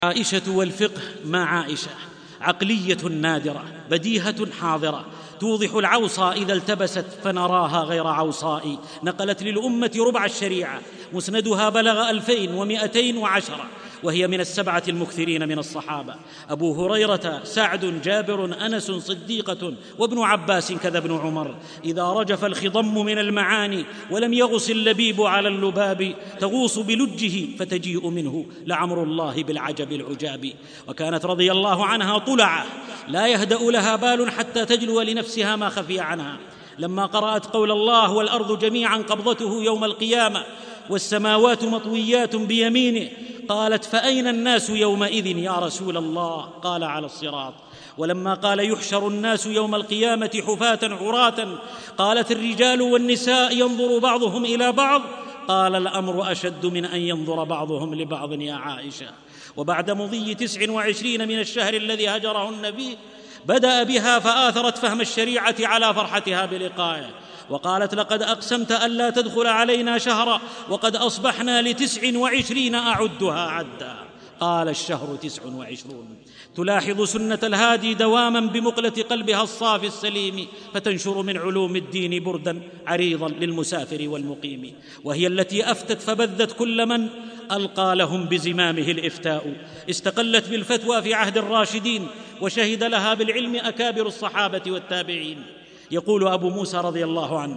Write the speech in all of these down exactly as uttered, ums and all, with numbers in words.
عائشة والفقه مع عائشة عقلية نادرة بديهة حاضرة توضح العوصى إذا التبست فنراها غير عوصاء. نقلت للأمة ربع الشريعة مسندها بلغ ألفين ومائتين وعشرة، وهي من السبعة المكثرين من الصحابة: أبو هريرة، سعد، جابر، أنس، صديقة، وابن عباس كذا ابن عمر. إذا رجف الخضم من المعاني ولم يغص اللبيب على اللباب تغوص بلجه فتجيء منه لعمر الله بالعجب العجاب. وكانت رضي الله عنها طلعة لا يهدأ لها بال حتى تجلو لنفسها ما خفي عنها. لما قرأت قول الله: والأرض جميعا قبضته يوم القيامة والسماوات مطويات بيمينه، قالت: فأين الناس يومئذ يا رسول الله؟ قال: على الصراط. ولما قال: يحشر الناس يوم القيامة حفاة عراة، قالت: الرجال والنساء ينظر بعضهم إلى بعض، قال: الأمر أشد من أن ينظر بعضهم لبعض يا عائشة. وبعد مضي تسع وعشرين من الشهر الذي هجره النبي بدأ بها فآثرت فهم الشريعة على فرحتها بلقائه، وقالت: لقد أقسمت ألا تدخل علينا شهرا وقد أصبحنا لتسع وعشرين أعدها عدا. قال: الشهر تسع وعشرون. تلاحظ سنة الهادي دواما بمقلة قلبها الصافي السليم، فتنشر من علوم الدين بردا عريضا للمسافر والمقيم. وهي التي أفتت فبذت كل من ألقى لهم بزمامه الإفتاء. استقلت بالفتوى في عهد الراشدين، وشهد لها بالعلم أكابر الصحابة والتابعين. يقول أبو موسى رضي الله عنه: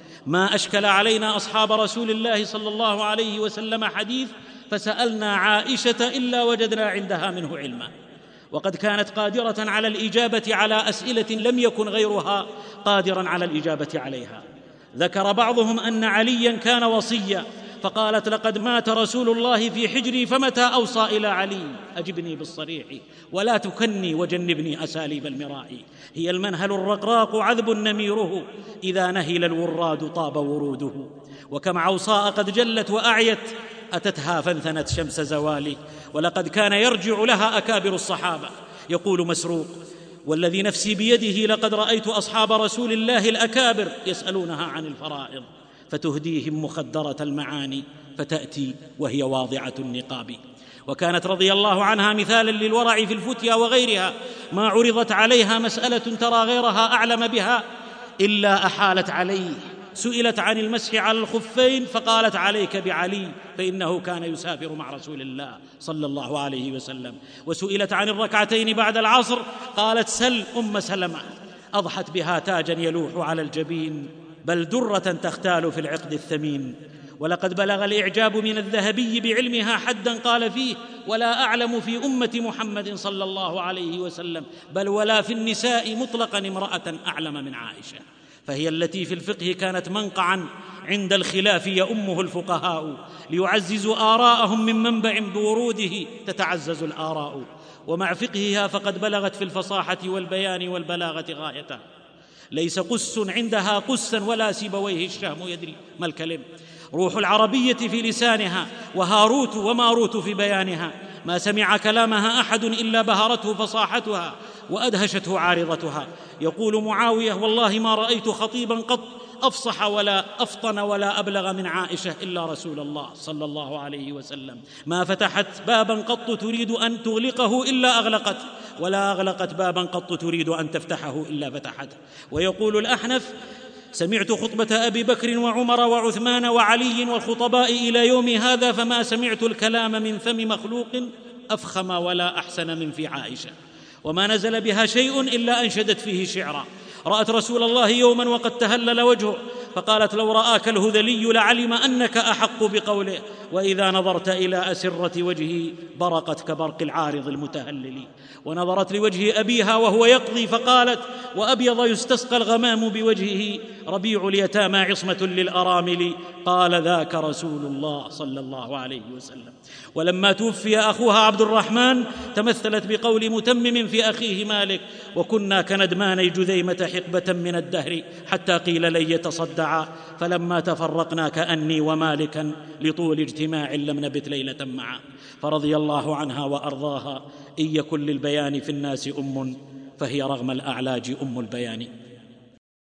ما أشكل علينا أصحاب رسول الله صلى الله عليه وسلم حديث فسألنا عائشة إلا وجدنا عندها منه علما. وقد كانت قادرة على الإجابة على أسئلة لم يكن غيرها قادرا على الإجابة عليها. ذكر بعضهم أن عليا كان وصيا، فقالت: لقد مات رسول الله في حجري فمتى أوصى إلى علي؟ أجبني بالصريح ولا تكني وجنبني أساليب المراء. هي المنهل الرقراق عذب نميره، إذا نهل الوراد طاب وروده. وكم عوصاء قد جلت وأعيت أتتها فانثنت شمس زوالي، ولقد كان يرجع لها أكابر الصحابة. يقول مسروق: والذي نفسي بيده لقد رأيت أصحاب رسول الله الأكابر يسألونها عن الفرائض فتهديهم مخدرة المعاني فتأتي وهي واضعة النقاب. وكانت رضي الله عنها مثالا للورع في الفتيا وغيرها، ما عرضت عليها مسألة ترى غيرها أعلم بها إلا أحالت عليه. سئلت عن المسح على الخفين فقالت: عليك بعلي فإنه كان يسافر مع رسول الله صلى الله عليه وسلم. وسئلت عن الركعتين بعد العصر قالت: سل أم سلمة. أضحت بها تاجا يلوح على الجبين، بل درة تختال في العقد الثمين. ولقد بلغ الإعجاب من الذهبي بعلمها حدا قال فيه: ولا أعلم في أمة محمد صلى الله عليه وسلم بل ولا في النساء مطلقا امرأة أعلم من عائشة. فهي التي في الفقه كانت منقعا عند الخلاف يؤمه الفقهاء، ليعززوا آراءهم من منبع بوروده تتعزز الآراء. ومع فقهها فقد بلغت في الفصاحة والبيان والبلاغة غايتها. ليس قس عندها قسا ولا سيبويه الشهم يدري ما الكلم. روح العربية في لسانها، وهاروت وماروت في بيانها. ما سمع كلامها أحد إلا بهرته فصاحتها وأدهشته عارضتها. يقول معاوية: والله ما رأيت خطيبا قط أفصح ولا أفطن ولا أبلغ من عائشة إلا رسول الله صلى الله عليه وسلم. ما فتحت بابا قط تريد أن تغلقه إلا أغلقته، ولا أغلقت بابا قط تريد أن تفتحه إلا فتحته. ويقول الأحنف: سمعت خطبة أبي بكر وعمر وعثمان وعلي والخطباء إلى يوم هذا فما سمعت الكلام من فم مخلوق أفخم ولا أحسن من في عائشة. وما نزل بها شيء إلا أنشدت فيه شعرا. رأت رسول الله يوما وقد تهلل وجهه فقالت: لو رآك الهذلي لعلم أنك أحق بقوله، وإذا نظرت إلى أسرة وجهه برقت كبرق العارض المتهلل. ونظرت لوجه أبيها وهو يقضي فقالت: وأبيض يستسقى الغمام بوجهه، ربيع اليتامى عصمة للأرامل. قال: ذاك رسول الله صلى الله عليه وسلم. ولما توفي أخوها عبد الرحمن تمثلت بقول متمم في أخيه مالك: وكنا كندمان جذيمة حقبة من الدهر حتى قيل لن يتصدعا، فلما تفرقنا كأني ومالكا لطول اجتماع لم نبت ليلة معا. فرضي الله عنها وأرضاها. إن يكن للبيان في الناس أم فهي رغم الأعلاج أم البيان.